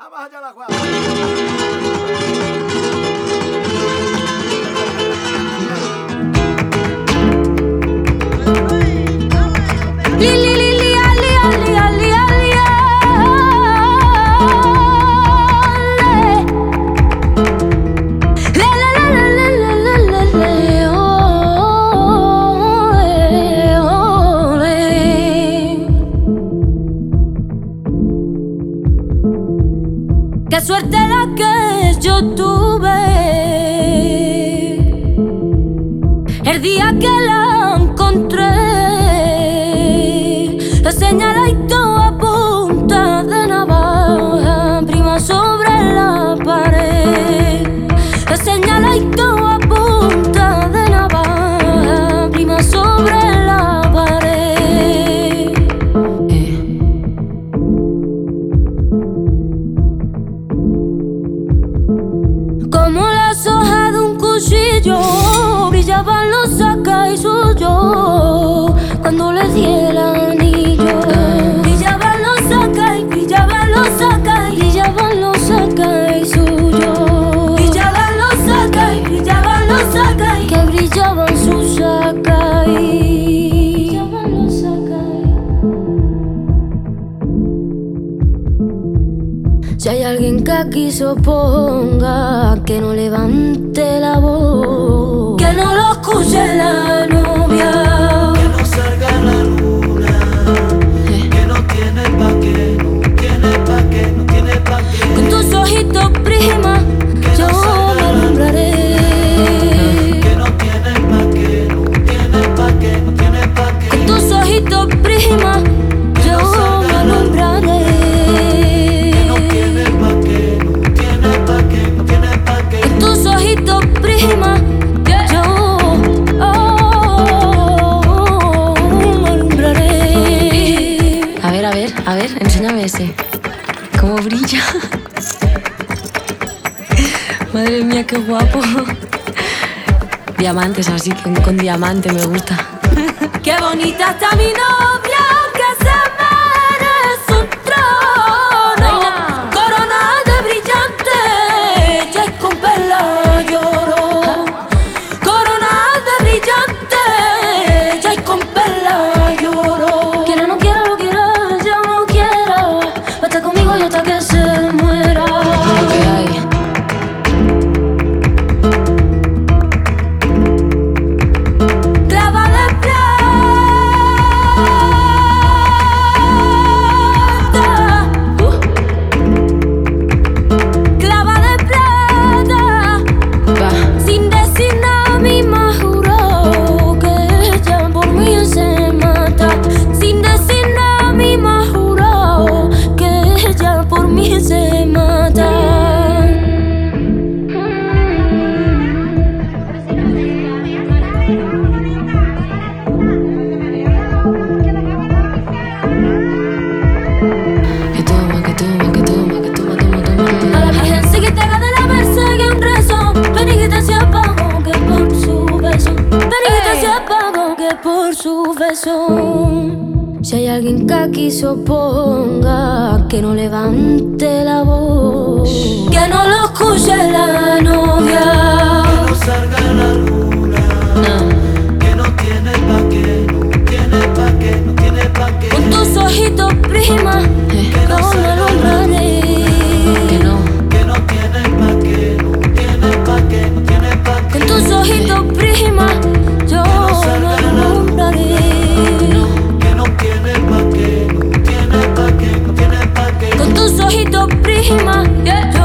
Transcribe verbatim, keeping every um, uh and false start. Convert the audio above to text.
Vamos allá la guapa. Qué suerte la que yo tuve el día que la encontré. La señaladito a punta de navaja, prima sobre la pared. La señaladito a punta de navaja, prima sobre la pared. eh. Como las hojas de un cuchillo brillaban los sacas suyos cuando le di el anillo. Brillaban los sacas, brillaban los sacas, brillaban los sacas suyos. Brillaban los sacas, brillaban los sacas, que brillaban sus sacas. Brillaban los sacas. Si hay alguien que aquí se oponga, que no levante la voz, que no lo escuche la novia, que no salga la luna, eh. que no tiene pa' qué, no tiene pa' qué, no tiene pa' qué. Con tus ojitos, prima, Que yo no salga me la alumbraré. Que no tiene pa' qué, no tiene pa' qué, no tiene pa' qué. Con tus ojitos, prima, yo me alumbraré. Que no tiene pa' qué, no tiene pa' qué, no tiene pa' qué. Con tus ojitos, prima, yo oh, me alumbraré. A ver, a ver, a ver, enséñame ese. ¿Cómo brilla? Madre mía, qué guapo. Diamantes, así que con diamante me gusta. Qué bonita está mi novia, que se merece un trono. Corona de brillante, ya con perla lloro. Corona de brillante, ya con perla lloro. Quiera no quiera, lo quiera, ya no quiera. Va a estar conmigo y hasta que se muera. ¿Qué hay? Clava de plata, uh. Clava de plata, Va. sin decir nada mi ma juró que ella por mí se mata. Sin decir nada mi ma juró que ella por mí se mata. Que toma, que toma, que toma, que toma, toma, toma. A la virgen seguidera de la persegue un rezo. Benigita se apagó que por su beso. Benigita se apagó que por su beso. Si hay alguien que aquí se oponga, que no levante la voz, que no lo escuche la novia. Que no salga la luna, No. que no tiene pa' qué, no tiene pa' qué, no tiene pa' qué. Con tus ojitos, prima, Eh. yo me alumbraré. Que no. Que no tiene pa' qué, no tiene pa' qué, no tiene pa' qué. Con tus ojitos, prima, yo me alumbraré. Que no tiene pa' qué, no tiene pa' qué, no tiene pa' qué. Con tus ojitos, prima, yo